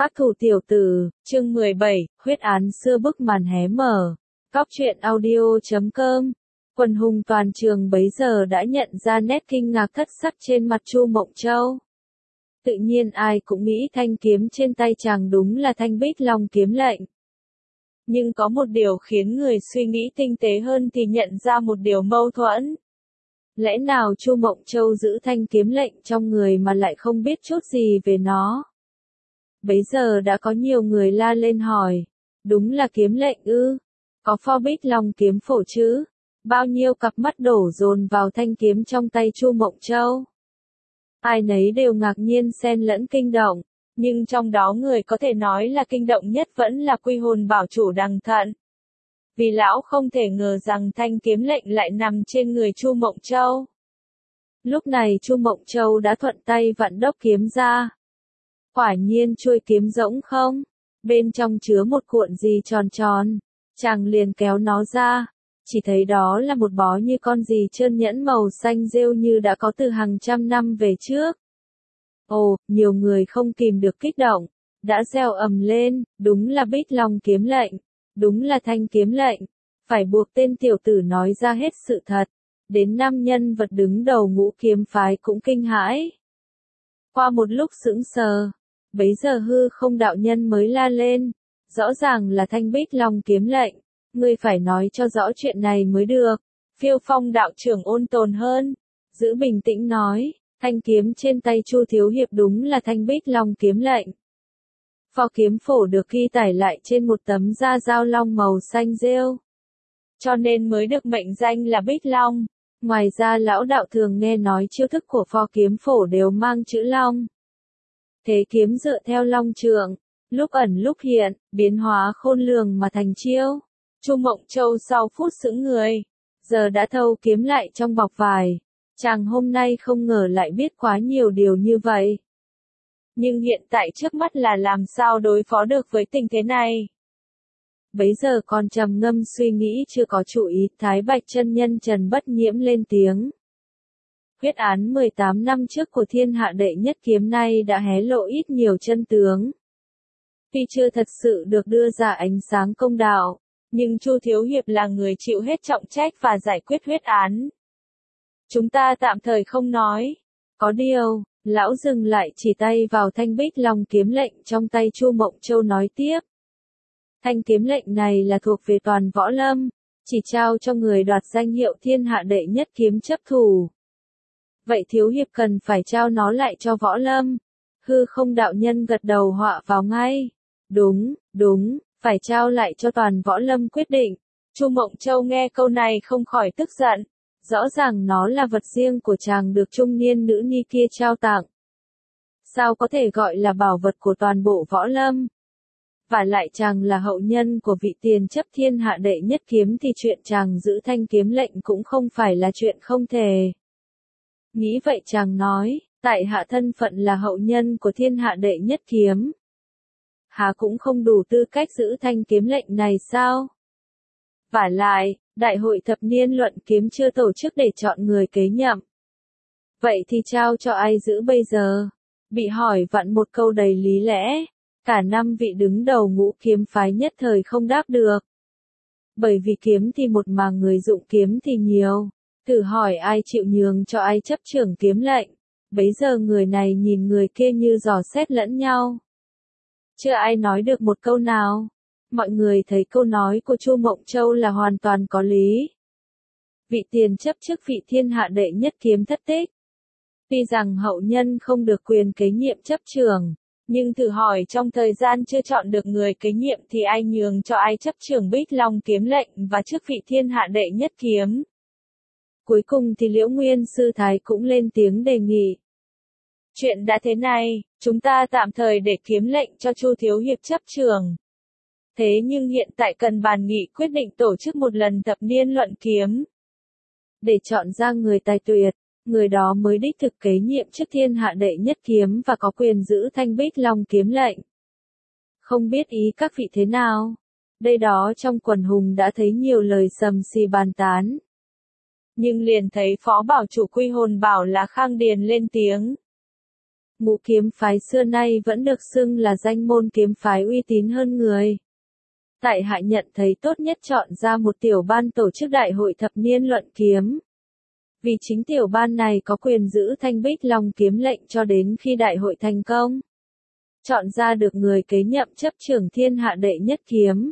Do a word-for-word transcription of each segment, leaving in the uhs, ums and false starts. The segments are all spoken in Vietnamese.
Ác thủ tiểu tử, chương mười bảy, huyết án xưa bức màn hé mở. Cóc truyện audio chấm com. Quần hùng toàn trường bấy giờ đã nhận ra nét kinh ngạc thất sắc trên mặt Chu Mộng Châu. Tự nhiên ai cũng nghĩ thanh kiếm trên tay chàng đúng là thanh Bích Long kiếm lệnh. Nhưng có một điều khiến người suy nghĩ tinh tế hơn thì nhận ra một điều mâu thuẫn. Lẽ nào Chu Mộng Châu giữ thanh kiếm lệnh trong người mà lại không biết chút gì về nó? Bấy giờ đã có nhiều người la lên hỏi, đúng là kiếm lệnh ư? Có pho Bích Long kiếm phổ chứ? Bao nhiêu cặp mắt đổ dồn vào thanh kiếm trong tay Chu Mộng Châu. Ai nấy đều ngạc nhiên xen lẫn kinh động, nhưng trong đó người có thể nói là kinh động nhất vẫn là Quy Hồn Bảo chủ Đằng Thận. Vì lão không thể ngờ rằng thanh kiếm lệnh lại nằm trên người Chu Mộng Châu. Lúc này Chu Mộng Châu đã thuận tay vặn đốc kiếm ra. Quả nhiên chuôi kiếm rỗng không, bên trong chứa một cuộn gì tròn tròn, chàng liền kéo nó ra, chỉ thấy đó là một bó như con gì trơn nhẵn màu xanh rêu như đã có từ hàng trăm năm về trước. Ồ, nhiều người không kìm được kích động, đã reo ầm lên, đúng là Bích Long kiếm lệnh, đúng là thanh kiếm lệnh, phải buộc tên tiểu tử nói ra hết sự thật, đến năm nhân vật đứng đầu Ngũ Kiếm phái cũng kinh hãi. Qua một lúc sững sờ, bấy giờ Hư Không đạo nhân mới la lên, rõ ràng là thanh Bích Long kiếm lệnh, ngươi phải nói cho rõ chuyện này mới được. Phiêu Phong đạo trưởng ôn tồn hơn, giữ bình tĩnh nói, thanh kiếm trên tay Chu thiếu hiệp đúng là thanh Bích Long kiếm lệnh. Pho kiếm phổ được ghi tải lại trên một tấm da dao long màu xanh rêu, cho nên mới được mệnh danh là Bích Long. Ngoài ra lão đạo thường nghe nói chiêu thức của pho kiếm phổ đều mang chữ long. Thế kiếm dựa theo long trượng, lúc ẩn lúc hiện, biến hóa khôn lường mà thành chiêu. Chu Mộng Châu sau phút sững người, giờ đã thâu kiếm lại trong bọc vải. Chàng hôm nay không ngờ lại biết quá nhiều điều như vậy. Nhưng hiện tại trước mắt là làm sao đối phó được với tình thế này. Bấy giờ còn trầm ngâm suy nghĩ chưa có chủ ý, Thái Bạch chân nhân Trần Bất Nhiễm lên tiếng. Huyết án mười tám năm trước của thiên hạ đệ nhất kiếm nay đã hé lộ ít nhiều chân tướng. Tuy chưa thật sự được đưa ra ánh sáng công đạo, nhưng Chu thiếu hiệp là người chịu hết trọng trách và giải quyết huyết án. Chúng ta tạm thời không nói. Có điều, lão dừng lại chỉ tay vào thanh Bích Long kiếm lệnh trong tay Chu Mộng Châu nói tiếp. Thanh kiếm lệnh này là thuộc về toàn võ lâm, chỉ trao cho người đoạt danh hiệu thiên hạ đệ nhất kiếm chấp thủ. Vậy thiếu hiệp cần phải trao nó lại cho võ lâm. Hư Không đạo nhân gật đầu họa vào ngay. Đúng, đúng, phải trao lại cho toàn võ lâm quyết định. Chu Mộng Châu nghe câu này không khỏi tức giận. Rõ ràng nó là vật riêng của chàng được trung niên nữ ni kia trao tặng. Sao có thể gọi là bảo vật của toàn bộ võ lâm? Và lại chàng là hậu nhân của vị tiền chấp thiên hạ đệ nhất kiếm thì chuyện chàng giữ thanh kiếm lệnh cũng không phải là chuyện không thể. Nghĩ vậy chàng nói, tại hạ thân phận là hậu nhân của thiên hạ đệ nhất kiếm. Há cũng không đủ tư cách giữ thanh kiếm lệnh này sao? Vả lại, đại hội thập niên luận kiếm chưa tổ chức để chọn người kế nhậm. Vậy thì trao cho ai giữ bây giờ? Bị hỏi vặn một câu đầy lý lẽ, cả năm vị đứng đầu Ngũ Kiếm phái nhất thời không đáp được. Bởi vì kiếm thì một mà người dụng kiếm thì nhiều. Thử hỏi ai chịu nhường cho ai chấp trưởng kiếm lệnh. Bấy giờ người này nhìn người kia như dò xét lẫn nhau. Chưa ai nói được một câu nào. Mọi người thấy câu nói của Chu Mộng Châu là hoàn toàn có lý. Vị tiền chấp chức vị thiên hạ đệ nhất kiếm thất tích. Tuy rằng hậu nhân không được quyền kế nhiệm chấp trưởng, nhưng thử hỏi trong thời gian chưa chọn được người kế nhiệm thì ai nhường cho ai chấp trưởng Bích Long kiếm lệnh và chức vị thiên hạ đệ nhất kiếm. Cuối cùng thì Liễu Nguyên Sư Thái cũng lên tiếng đề nghị. Chuyện đã thế này, chúng ta tạm thời để kiếm lệnh cho Chu thiếu hiệp chấp trưởng. Thế nhưng hiện tại cần bàn nghị quyết định tổ chức một lần thập niên luận kiếm. Để chọn ra người tài tuyệt, người đó mới đích thực kế nhiệm chức thiên hạ đệ nhất kiếm và có quyền giữ thanh Bích Long kiếm lệnh. Không biết ý các vị thế nào? Đây đó trong quần hùng đã thấy nhiều lời sầm xì bàn tán. Nhưng liền thấy Phó Bảo chủ Quy Hồn Bảo là Khang Điền lên tiếng. Ngũ kiếm phái xưa nay vẫn được xưng là danh môn kiếm phái uy tín hơn người. Tại hạ nhận thấy tốt nhất chọn ra một tiểu ban tổ chức đại hội thập niên luận kiếm. Vì chính tiểu ban này có quyền giữ Thanh Bích Long kiếm lệnh cho đến khi đại hội thành công. Chọn ra được người kế nhậm chấp trưởng thiên hạ đệ nhất kiếm.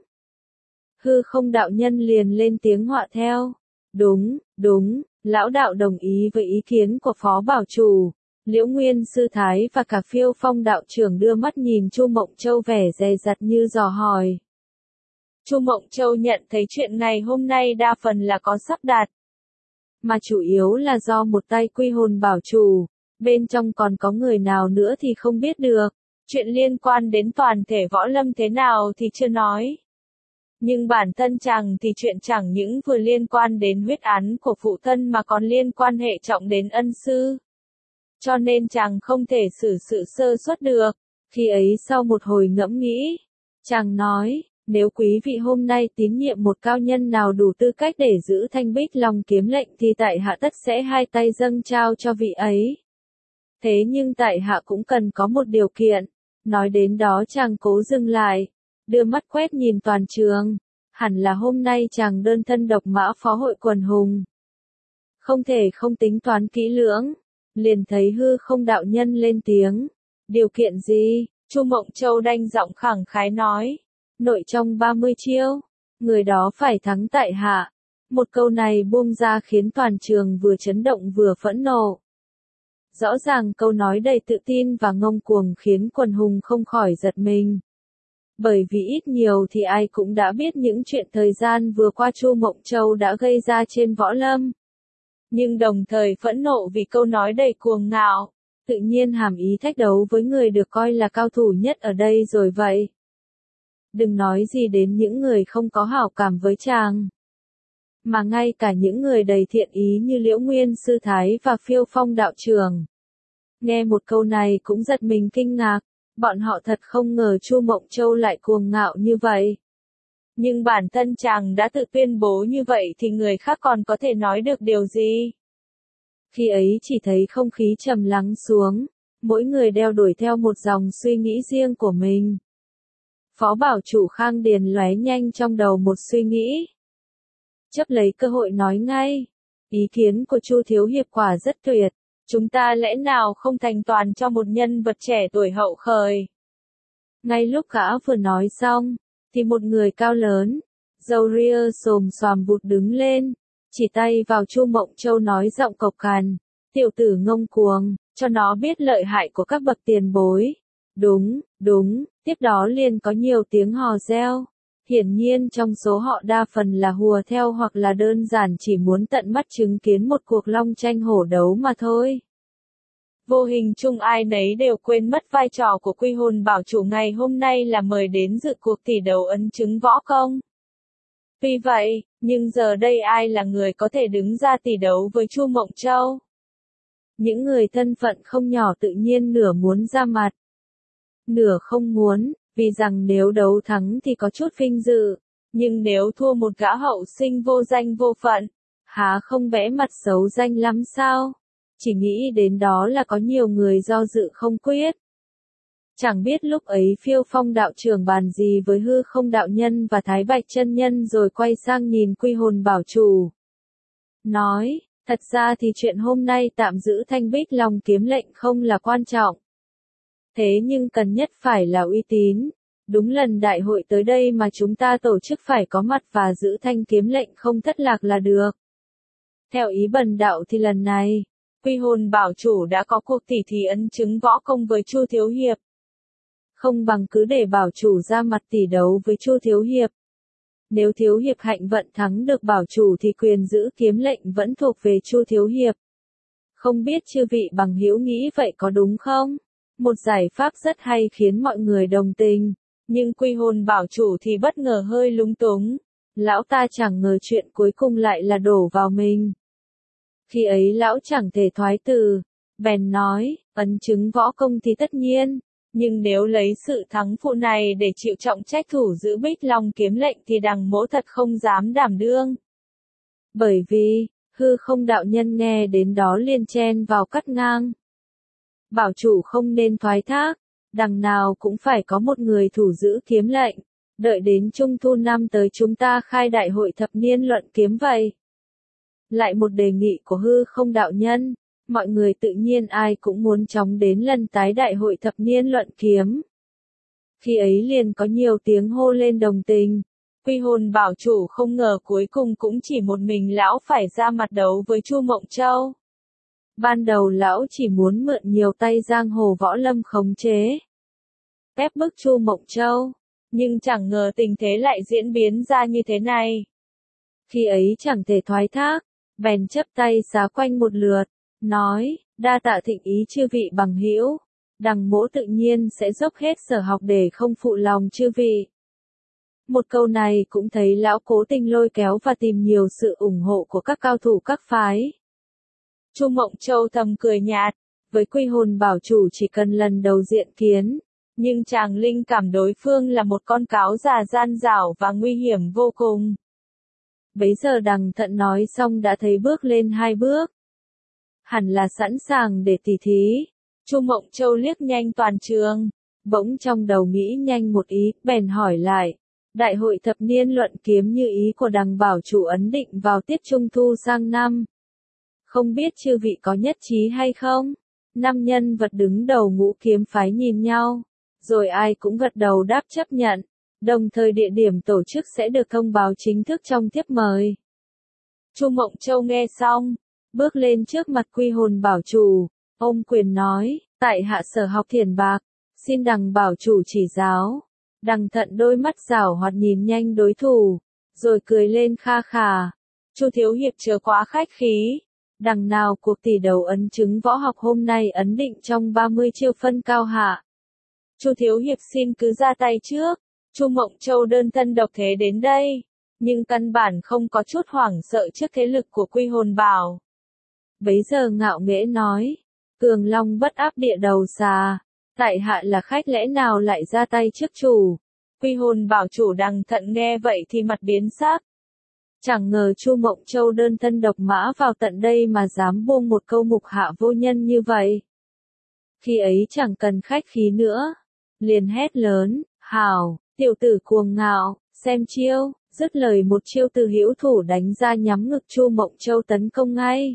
Hư Không đạo nhân liền lên tiếng họa theo. Đúng, đúng, lão đạo đồng ý với ý kiến của Phó Bảo Chủ. Liễu Nguyên Sư Thái và cả Phiêu Phong đạo trưởng đưa mắt nhìn Chu Mộng Châu vẻ dè dặt như dò hỏi. Chu Mộng Châu nhận thấy chuyện này hôm nay đa phần là có sắp đặt. Mà chủ yếu là do một tay Quy Hồn Bảo Chủ, bên trong còn có người nào nữa thì không biết được. Chuyện liên quan đến toàn thể võ lâm thế nào thì chưa nói. Nhưng bản thân chàng thì chuyện chẳng những vừa liên quan đến huyết án của phụ thân mà còn liên quan hệ trọng đến ân sư. Cho nên chàng không thể xử sự sơ suất được. Khi ấy sau một hồi ngẫm nghĩ, chàng nói, nếu quý vị hôm nay tín nhiệm một cao nhân nào đủ tư cách để giữ Thanh Bích Long kiếm lệnh thì tại hạ tất sẽ hai tay dâng trao cho vị ấy. Thế nhưng tại hạ cũng cần có một điều kiện. Nói đến đó chàng cố dừng lại, đưa mắt quét nhìn toàn trường. Hẳn là hôm nay chàng đơn thân độc mã phó hội quần hùng. Không thể không tính toán kỹ lưỡng. Liền thấy Hư Không đạo nhân lên tiếng. Điều kiện gì? Chu Mộng Châu đanh giọng khẳng khái nói. Nội trong ba mươi chiêu, người đó phải thắng tại hạ. Một câu này buông ra khiến toàn trường vừa chấn động vừa phẫn nộ. Rõ ràng câu nói đầy tự tin và ngông cuồng khiến quần hùng không khỏi giật mình. Bởi vì ít nhiều thì ai cũng đã biết những chuyện thời gian vừa qua Chu Mộng Châu đã gây ra trên võ lâm. Nhưng đồng thời phẫn nộ vì câu nói đầy cuồng ngạo, tự nhiên hàm ý thách đấu với người được coi là cao thủ nhất ở đây rồi vậy. Đừng nói gì đến những người không có hảo cảm với chàng. Mà ngay cả những người đầy thiện ý như Liễu Nguyên Sư Thái và Phiêu Phong đạo trưởng. Nghe một câu này cũng giật mình kinh ngạc, bọn họ thật không ngờ Chu Mộng Châu lại cuồng ngạo như vậy. Nhưng bản thân chàng đã tự tuyên bố như vậy thì người khác còn có thể nói được điều gì? Khi ấy chỉ thấy không khí trầm lắng xuống, mỗi người đeo đuổi theo một dòng suy nghĩ riêng của mình. Phó Bảo Chủ Khang Điền lóe nhanh trong đầu một suy nghĩ. Chấp lấy cơ hội nói ngay, ý kiến của Chu Thiếu Hiệp quả rất tuyệt, chúng ta lẽ nào không thành toàn cho một nhân vật trẻ tuổi hậu khởi. Ngay lúc gã vừa nói xong, thì một người cao lớn, râu ria xồm xoàm vụt đứng lên, chỉ tay vào Chu Mộng Châu nói giọng cộc cằn, tiểu tử ngông cuồng, cho nó biết lợi hại của các bậc tiền bối. Đúng, đúng, tiếp đó liền có nhiều tiếng hò reo. Hiển nhiên trong số họ đa phần là hùa theo hoặc là đơn giản chỉ muốn tận mắt chứng kiến một cuộc long tranh hổ đấu mà thôi. Vô hình chung ai nấy đều quên mất vai trò của Quy Hồn Bảo Chủ ngày hôm nay là mời đến dự cuộc tỷ đấu ấn chứng võ công. Vì vậy, nhưng giờ đây ai là người có thể đứng ra tỷ đấu với Chu Mộng Châu? Những người thân phận không nhỏ tự nhiên nửa muốn ra mặt, nửa không muốn, vì rằng nếu đấu thắng thì có chút vinh dự, nhưng nếu thua một gã hậu sinh vô danh vô phận, há không vẽ mặt xấu danh lắm sao? Chỉ nghĩ đến đó là có nhiều người do dự không quyết. Chẳng biết lúc ấy Phiêu Phong đạo trưởng bàn gì với Hư Không đạo nhân và Thái Bạch chân nhân rồi quay sang nhìn Quy Hồn Bảo Chủ. Nói, thật ra thì chuyện hôm nay tạm giữ Thanh Bích Long kiếm lệnh không là quan trọng. Thế nhưng cần nhất phải là uy tín. Đúng lần đại hội tới đây mà chúng ta tổ chức phải có mặt và giữ thanh kiếm lệnh không thất lạc là được. Theo ý bần đạo thì lần này, Quy Hồn Bảo Chủ đã có cuộc tỉ thí ấn chứng võ công với Chu Thiếu Hiệp. Không bằng cứ để Bảo Chủ ra mặt tỉ đấu với Chu Thiếu Hiệp. Nếu Thiếu Hiệp hạnh vận thắng được Bảo Chủ thì quyền giữ kiếm lệnh vẫn thuộc về Chu Thiếu Hiệp. Không biết chư vị bằng hữu nghĩ vậy có đúng không? Một giải pháp rất hay khiến mọi người đồng tình. Nhưng Quy Hồn Bảo Chủ thì bất ngờ hơi lúng túng. Lão ta chẳng ngờ chuyện cuối cùng lại là đổ vào mình. Khi ấy lão chẳng thể thoái từ, bèn nói, ấn chứng võ công thì tất nhiên, nhưng nếu lấy sự thắng phụ này để chịu trọng trách thủ giữ Bích Long kiếm lệnh thì đằng mỗ thật không dám đảm đương. Bởi vì, Hư Không đạo nhân nghe đến đó liền chen vào cắt ngang. bảo chủ không nên thoái thác, đằng nào cũng phải có một người thủ giữ kiếm lệnh, đợi đến trung thu năm tới chúng ta khai đại hội thập niên luận kiếm vậy. Lại một đề nghị của hư không đạo nhân, mọi người tự nhiên ai cũng muốn chóng đến lần tái đại hội thập niên luận kiếm. Khi ấy liền có nhiều tiếng hô lên đồng tình. Quy hồn bảo chủ không ngờ cuối cùng cũng chỉ một mình lão phải ra mặt đấu với Chu Mộng Châu. Ban đầu lão chỉ muốn mượn nhiều tay giang hồ võ lâm khống chế, ép bức Chu Mộng Châu, nhưng chẳng ngờ tình thế lại diễn biến ra như thế này. Khi ấy chẳng thể thoái thác, bèn chấp tay xá quanh một lượt, nói, đa tạ thịnh ý chư vị bằng hữu, đằng mỗ tự nhiên sẽ dốc hết sở học để không phụ lòng chư vị. Một câu này cũng thấy lão cố tình lôi kéo và tìm nhiều sự ủng hộ của các cao thủ các phái. Chu Mộng Châu thầm cười nhạt, với Quy hồn bảo chủ chỉ cần lần đầu diện kiến, nhưng chàng linh cảm đối phương là một con cáo già gian dảo và nguy hiểm vô cùng. Bấy giờ Đằng Thận nói xong đã thấy bước lên hai bước. Hẳn là sẵn sàng để tỉ thí. Chu Mộng Châu liếc nhanh toàn trường, bỗng trong đầu nghĩ nhanh một ý, bèn hỏi lại. Đại hội thập niên luận kiếm như ý của Đằng bảo chủ ấn định vào tiết trung thu sang năm. Không biết chư vị có nhất trí hay không? Năm nhân vật đứng đầu ngũ kiếm phái nhìn nhau, rồi ai cũng gật đầu đáp chấp nhận. Đồng thời địa điểm tổ chức sẽ được thông báo chính thức trong thiếp mời. Chu Mộng Châu nghe xong, bước lên trước mặt Quy hồn bảo chủ, ôm quyền nói, tại hạ sở học thiền bạc, xin Đằng bảo chủ chỉ giáo. Đằng Thận đôi mắt giảo hoạt nhìn nhanh đối thủ, rồi cười lên kha khà. Chu thiếu hiệp chớ quá khách khí, đằng nào cuộc tỷ đấu ấn chứng võ học hôm nay ấn định trong ba mươi chiêu phân cao hạ. Chu thiếu hiệp xin cứ ra tay trước. Chu Mộng Châu đơn thân độc thế đến đây, nhưng căn bản không có chút hoảng sợ trước thế lực của Quy hồn bảo. Bấy giờ ngạo nghễ nói, cường long bất áp địa đầu xà, tại hạ là khách lẽ nào lại ra tay trước chủ. Quy hồn bảo chủ Đằng Thận nghe vậy thì mặt biến sắc. Chẳng ngờ Chu Mộng Châu đơn thân độc mã vào tận đây mà dám buông một câu mục hạ vô nhân như vậy. Khi ấy chẳng cần khách khí nữa, liền hét lớn, hào, tiểu tử cuồng ngạo, xem chiêu, dứt lời một chiêu từ hữu thủ đánh ra nhắm ngực Chu Mộng Châu tấn công ngay.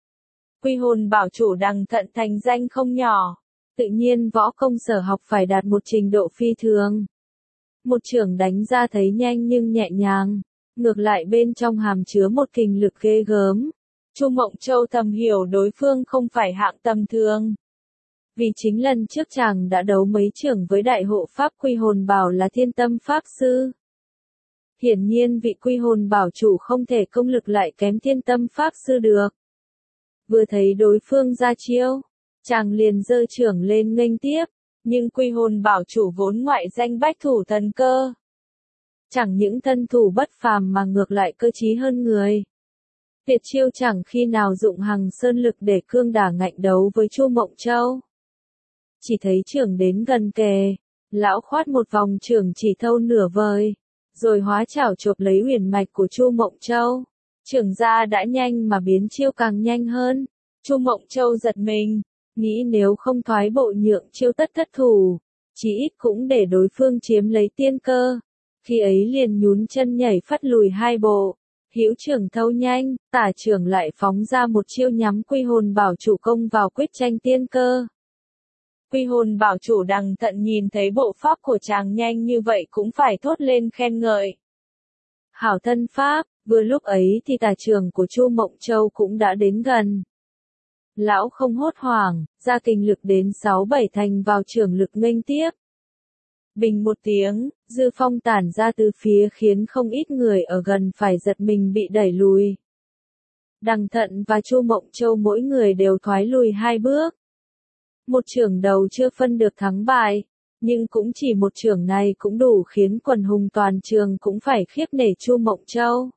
Quy hồn bảo chủ Đằng Thận thành danh không nhỏ, tự nhiên võ công sở học phải đạt một trình độ phi thường. Một chưởng đánh ra thấy nhanh nhưng nhẹ nhàng, ngược lại bên trong hàm chứa một kình lực ghê gớm. Chu Mộng Châu thầm hiểu đối phương không phải hạng tầm thường. Vì chính lần trước chàng đã đấu mấy chưởng với đại hộ pháp Quy hồn bảo là Thiên Tâm Pháp Sư. Hiển nhiên vị Quy hồn bảo chủ không thể công lực lại kém Thiên Tâm Pháp Sư được. Vừa thấy đối phương ra chiêu, chàng liền giơ chưởng lên nghênh tiếp, nhưng Quy hồn bảo chủ vốn ngoại danh bách thủ thần cơ. Chẳng những thân thủ bất phàm mà ngược lại cơ trí hơn người. Tuyệt chiêu chẳng khi nào dụng hằng sơn lực để cương đả ngạnh đấu với Chu Mộng Châu. Chỉ thấy chưởng đến gần kề, lão khoát một vòng chưởng chỉ thâu nửa vời, rồi hóa chảo chộp lấy huyền mạch của Chu Mộng Châu. Chưởng ra đã nhanh mà biến chiêu càng nhanh hơn. Chu Mộng Châu giật mình, nghĩ nếu không thoái bộ nhượng chiêu tất thất thủ, chỉ ít cũng để đối phương chiếm lấy tiên cơ. Khi ấy liền nhún chân nhảy phắt lùi hai bộ, hữu chưởng thâu nhanh, tả chưởng lại phóng ra một chiêu nhắm Quy hồn bảo chủ công vào quyết tranh tiên cơ. Quy hồn bảo chủ Đằng Thận nhìn thấy bộ pháp của chàng nhanh như vậy cũng phải thốt lên khen ngợi. Hảo thân pháp, vừa lúc ấy thì tả chưởng của Chu Mộng Châu cũng đã đến gần. Lão không hốt hoảng, ra kình lực đến sáu bảy thành vào chưởng lực nghênh tiếp. Bình một tiếng, dư phong tản ra từ phía khiến không ít người ở gần phải giật mình bị đẩy lùi. Đằng Thận và Chu Mộng Châu mỗi người đều thoái lùi hai bước. Một chưởng đầu chưa phân được thắng bại, nhưng cũng chỉ một chưởng này cũng đủ khiến quần hùng toàn trường cũng phải khiếp nể Chu Mộng Châu.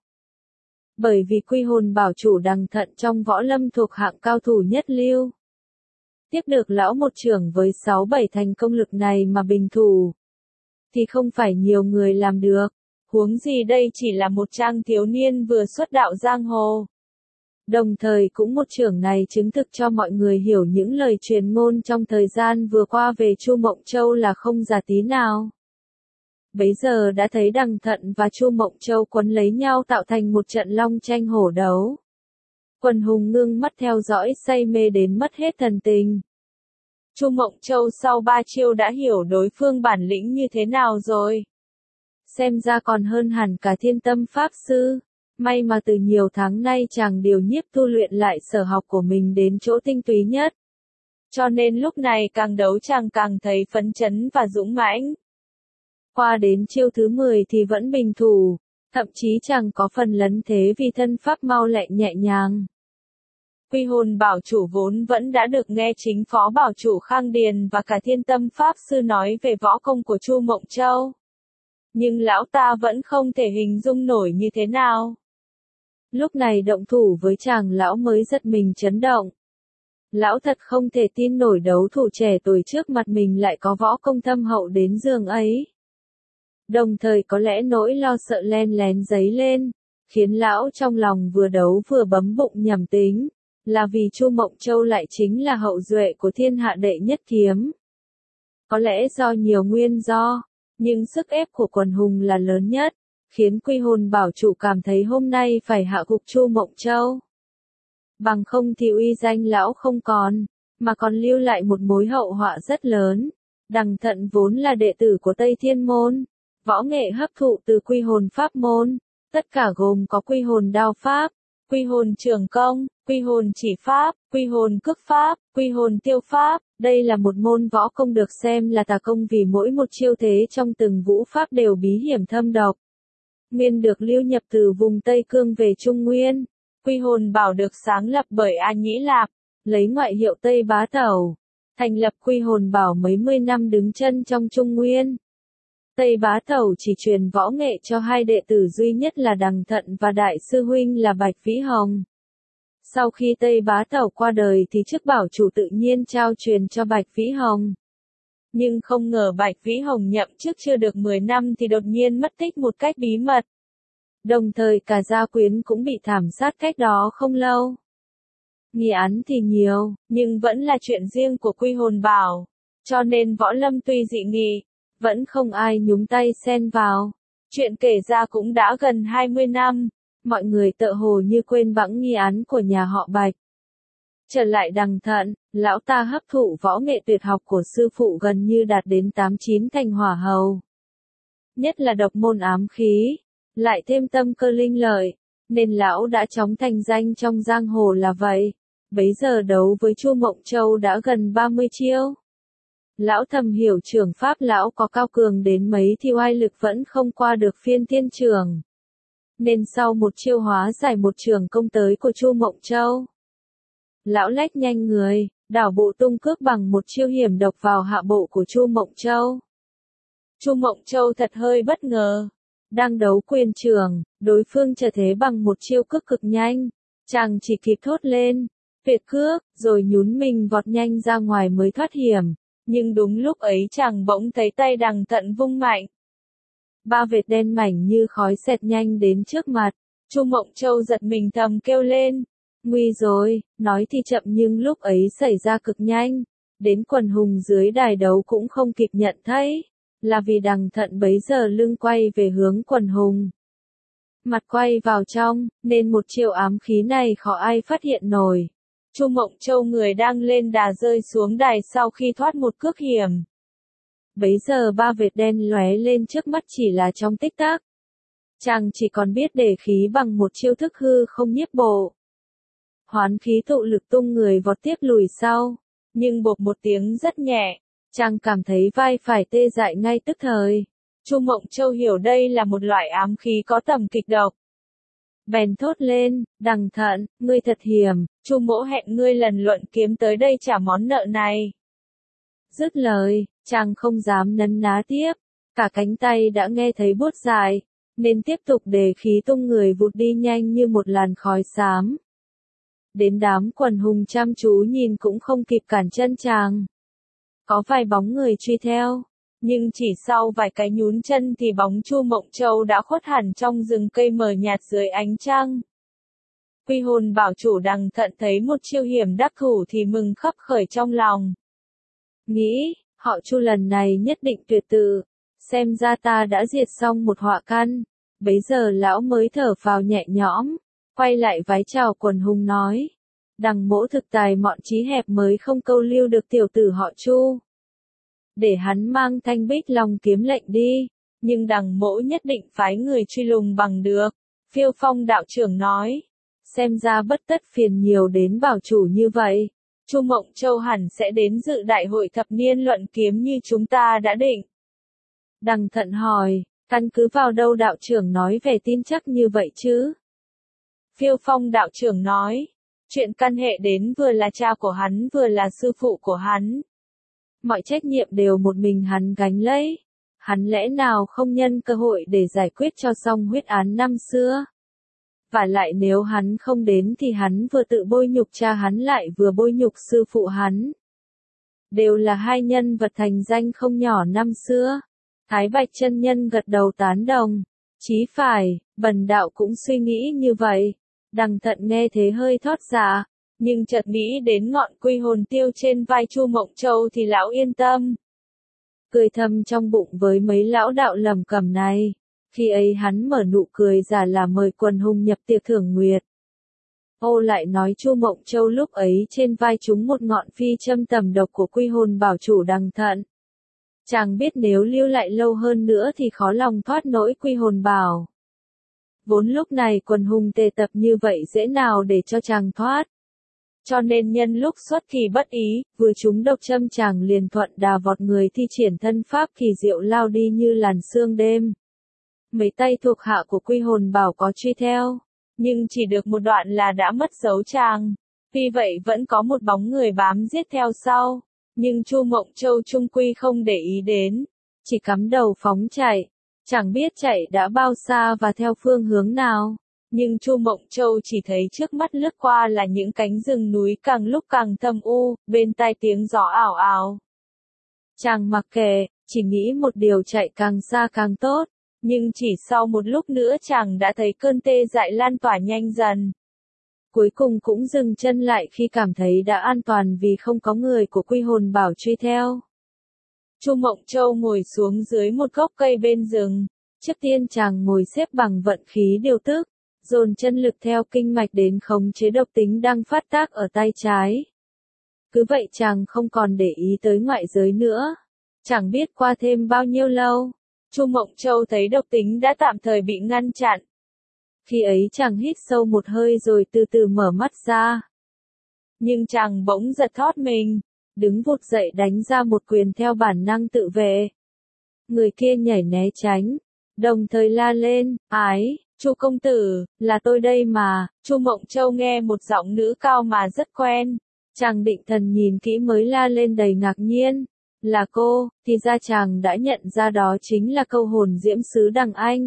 Bởi vì Quy hồn bảo chủ Đằng Thận trong võ lâm thuộc hạng cao thủ nhất lưu. Tiếp được lão một chưởng với sáu bảy thành công lực này mà bình thủ, thì không phải nhiều người làm được, huống gì đây chỉ là một trang thiếu niên vừa xuất đạo giang hồ. Đồng thời cũng một trưởng này chứng thực cho mọi người hiểu những lời truyền ngôn trong thời gian vừa qua về Chu Mộng Châu là không giả tí nào. Bấy giờ đã thấy Đằng Thận và Chu Mộng Châu quấn lấy nhau tạo thành một trận long tranh hổ đấu. Quần hùng ngưng mắt theo dõi say mê đến mất hết thần tình. Chu Mộng Châu sau ba chiêu đã hiểu đối phương bản lĩnh như thế nào rồi. Xem ra còn hơn hẳn cả Thiên Tâm Pháp Sư. May mà từ nhiều tháng nay chàng điều nhiếp tu luyện lại sở học của mình đến chỗ tinh túy nhất. Cho nên lúc này càng đấu chàng càng thấy phấn chấn và dũng mãnh. Qua đến chiêu thứ mười thì vẫn bình thủ, thậm chí chàng có phần lấn thế vì thân pháp mau lẹ nhẹ nhàng. Quy Hồn Bảo Chủ vốn vẫn đã được nghe chính Phó Bảo Chủ Khang Điền và cả Thiên Tâm Pháp Sư nói về võ công của Chu Mộng Châu. Nhưng lão ta vẫn không thể hình dung nổi như thế nào. Lúc này động thủ với chàng lão mới giật mình chấn động. Lão thật không thể tin nổi đấu thủ trẻ tuổi trước mặt mình lại có võ công thâm hậu đến giường ấy. Đồng thời có lẽ nỗi lo sợ len lén dấy lên, khiến lão trong lòng vừa đấu vừa bấm bụng nhẩm tính, là vì Chu Mộng Châu lại chính là hậu duệ của thiên hạ đệ nhất kiếm. Có lẽ do nhiều nguyên do, nhưng sức ép của quần hùng là lớn nhất, khiến Quy Hồn Bảo Chủ cảm thấy hôm nay phải hạ gục Chu Mộng Châu. Bằng không thì uy danh lão không còn, mà còn lưu lại một mối hậu họa rất lớn. Đằng Thận vốn là đệ tử của Tây Thiên Môn, võ nghệ hấp thụ từ Quy Hồn Pháp Môn, tất cả gồm có Quy Hồn Đao Pháp, Quy Hồn Trường Công, Quy Hồn Chỉ Pháp, Quy Hồn Cước Pháp, Quy Hồn Tiêu Pháp. Đây là một môn võ công được xem là tà công vì mỗi một chiêu thế trong từng vũ pháp đều bí hiểm thâm độc. Nguyên được lưu nhập từ vùng Tây Cương về Trung Nguyên. Quy Hồn Bảo được sáng lập bởi A Nhĩ Lạp, lấy ngoại hiệu Tây Bá Tẩu. Thành lập Quy Hồn Bảo mấy mươi năm đứng chân trong Trung Nguyên. Tây Bá Tẩu chỉ truyền võ nghệ cho hai đệ tử duy nhất là Đằng Thận và đại sư huynh là Bạch Vĩ Hồng. Sau khi Tây Bá Tẩu qua đời thì chức bảo chủ tự nhiên trao truyền cho Bạch Vĩ Hồng. Nhưng không ngờ Bạch Vĩ Hồng nhậm chức chưa được mười năm thì đột nhiên mất tích một cách bí mật. Đồng thời cả gia quyến cũng bị thảm sát cách đó không lâu. Nghi án thì nhiều, nhưng vẫn là chuyện riêng của Quy Hồn Bảo. Cho nên võ lâm tuy dị nghị, vẫn không ai nhúng tay xen vào. Chuyện kể ra cũng đã gần hai mươi năm, mọi người tựa hồ như quên bẵng nghi án của nhà họ Bạch. Trở lại Đằng Thận, lão ta hấp thụ võ nghệ tuyệt học của sư phụ gần như đạt đến tám chín thành hỏa hầu. Nhất là độc môn ám khí, lại thêm tâm cơ linh lợi, nên lão đã chóng thành danh trong giang hồ là vậy. Bấy giờ đấu với Chu Mộng Châu đã gần ba mươi chiêu. Lão thầm hiểu trưởng pháp lão có cao cường đến mấy thì oai lực vẫn không qua được phiên thiên trường. Nên sau một chiêu hóa giải một trường công tới của Chu Mộng Châu. Lão lách nhanh người, đảo bộ tung cước bằng một chiêu hiểm độc vào hạ bộ của Chu Mộng Châu. Chu Mộng Châu thật hơi bất ngờ. Đang đấu quyền trường, đối phương trở thế bằng một chiêu cước cực nhanh. Chàng chỉ kịp thốt lên, tuyệt cước, rồi nhún mình vọt nhanh ra ngoài mới thoát hiểm. Nhưng đúng lúc ấy chàng bỗng thấy tay Đằng Thận vung mạnh. Ba vệt đen mảnh như khói xẹt nhanh đến trước mặt. Chu Mộng Châu giật mình thầm kêu lên. Nguy rồi, nói thì chậm nhưng lúc ấy xảy ra cực nhanh. Đến quần hùng dưới đài đấu cũng không kịp nhận thấy. Là vì Đằng Thận bấy giờ lưng quay về hướng quần hùng. Mặt quay vào trong, nên một chiêu ám khí này khó ai phát hiện nổi. Chu Mộng Châu người đang lên đà rơi xuống đài sau khi thoát một cước hiểm. Bấy giờ ba vệt đen lóe lên trước mắt chỉ là trong tích tắc. Chàng chỉ còn biết để khí bằng một chiêu thức hư không nhiếp bộ. Hoán khí tụ lực tung người vọt tiếp lùi sau. Nhưng bộp một tiếng rất nhẹ, chàng cảm thấy vai phải tê dại ngay tức thời. Chu Mộng Châu hiểu đây là một loại ám khí có tầm kịch độc. Bèn thốt lên, Đằng Thận, ngươi thật hiểm, Chu mỗ hẹn ngươi lần luận kiếm tới đây trả món nợ này. Dứt lời, chàng không dám nấn ná tiếp, cả cánh tay đã nghe thấy buốt dài, nên tiếp tục để khí tung người vụt đi nhanh như một làn khói xám. Đến đám quần hùng chăm chú nhìn cũng không kịp cản chân chàng. Có vài bóng người truy theo. Nhưng chỉ sau vài cái nhún chân thì bóng Chu Mộng Châu đã khuất hẳn trong rừng cây mờ nhạt dưới ánh trăng. Quy hồn bảo chủ Đằng Thận thấy một chiêu hiểm đắc thủ thì mừng khấp khởi trong lòng. Nghĩ, họ Chu lần này nhất định tuyệt tự, xem ra ta đã diệt xong một họa căn. Bấy giờ lão mới thở phào nhẹ nhõm, quay lại vái chào quần hùng nói. Đằng mỗ thực tài mọn trí hẹp mới không câu lưu được tiểu tử họ Chu. Để hắn mang thanh bích long kiếm lệnh đi, nhưng đằng mỗ nhất định phái người truy lùng bằng được. Phiêu Phong đạo trưởng nói, xem ra bất tất phiền nhiều đến bảo chủ như vậy. Chu Mộng Châu hẳn sẽ đến dự đại hội thập niên luận kiếm như chúng ta đã định. Đằng Thận hỏi, căn cứ vào đâu đạo trưởng nói về tin chắc như vậy chứ? Phiêu Phong đạo trưởng nói, chuyện căn hệ đến vừa là cha của hắn vừa là sư phụ của hắn. Mọi trách nhiệm đều một mình hắn gánh lấy. Hắn lẽ nào không nhân cơ hội để giải quyết cho xong huyết án năm xưa? Và lại nếu hắn không đến thì hắn vừa tự bôi nhục cha hắn lại vừa bôi nhục sư phụ hắn. Đều là hai nhân vật thành danh không nhỏ năm xưa. Thái Bạch chân nhân gật đầu tán đồng. Chí phải, Bần đạo cũng suy nghĩ như vậy. Đằng Thận nghe thế hơi thót dạ, nhưng chợt nghĩ đến ngọn quy hồn tiêu trên vai Chu Mộng Châu thì lão yên tâm. Cười thầm trong bụng với mấy lão đạo lầm cầm này. Khi ấy hắn mở nụ cười giả là mời quần hùng nhập tiệc thưởng nguyệt. Ô lại nói Chu Mộng Châu lúc ấy trên vai chúng một ngọn phi châm tầm độc của quy hồn bảo chủ Đằng Thận. Chàng biết nếu lưu lại lâu hơn nữa thì khó lòng thoát nỗi quy hồn bảo. Vốn lúc này quần hùng tề tập như vậy dễ nào để cho chàng thoát. Cho nên nhân lúc xuất kỳ bất ý, vừa trúng độc châm chàng liền thuận đà vọt người thi triển thân pháp kỳ diệu lao đi như làn sương đêm. Mấy tay thuộc hạ của quy hồn bảo có truy theo, nhưng chỉ được một đoạn là đã mất dấu chàng. Vì vậy vẫn có một bóng người bám giết theo sau, nhưng Chu Mộng Châu trung quy không để ý đến, chỉ cắm đầu phóng chạy. Chẳng biết chạy đã bao xa và theo phương hướng nào, nhưng Chu Mộng Châu chỉ thấy trước mắt lướt qua là những cánh rừng núi càng lúc càng thâm u, bên tai tiếng gió ảo ảo. Chàng mặc kệ, chỉ nghĩ một điều chạy càng xa càng tốt, nhưng chỉ sau một lúc nữa chàng đã thấy cơn tê dại lan tỏa nhanh dần. Cuối cùng cũng dừng chân lại khi cảm thấy đã an toàn vì không có người của quy hồn bảo truy theo. Chu Mộng Châu ngồi xuống dưới một gốc cây bên rừng. Trước tiên chàng ngồi xếp bằng vận khí điều tức, dồn chân lực theo kinh mạch đến khống chế độc tính đang phát tác ở tay trái. Cứ vậy chàng không còn để ý tới ngoại giới nữa. Chẳng biết qua thêm bao nhiêu lâu, Chu Mộng Châu thấy độc tính đã tạm thời bị ngăn chặn. Khi ấy chàng hít sâu một hơi rồi từ từ mở mắt ra. Nhưng chàng bỗng giật thót mình, đứng vụt dậy đánh ra một quyền theo bản năng tự vệ. Người kia nhảy né tránh, đồng thời la lên, ái, Chu công tử, là tôi đây mà. Chu Mộng Châu nghe một giọng nữ cao mà rất quen. Chàng định thần nhìn kỹ mới la lên đầy ngạc nhiên. Là cô, thì ra chàng đã nhận ra đó chính là câu hồn diễm sứ Đằng Anh.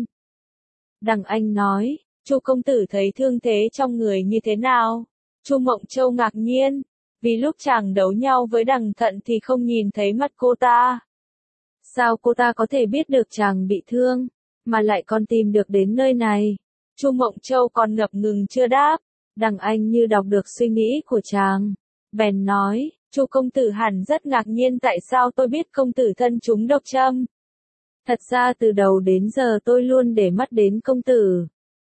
Đằng Anh nói, Chu công tử thấy thương thế trong người như thế nào? Chu Mộng Châu ngạc nhiên, vì lúc chàng đấu nhau với Đằng Thận thì không nhìn thấy mặt cô ta. Sao cô ta có thể biết được chàng bị thương, mà lại còn tìm được đến nơi này? Chu Mộng Châu còn ngập ngừng chưa đáp. Đằng Anh như đọc được suy nghĩ của chàng, bèn nói, Chu công tử hẳn rất ngạc nhiên tại sao tôi biết công tử thân trúng độc châm. Thật ra từ đầu đến giờ tôi luôn để mắt đến công tử.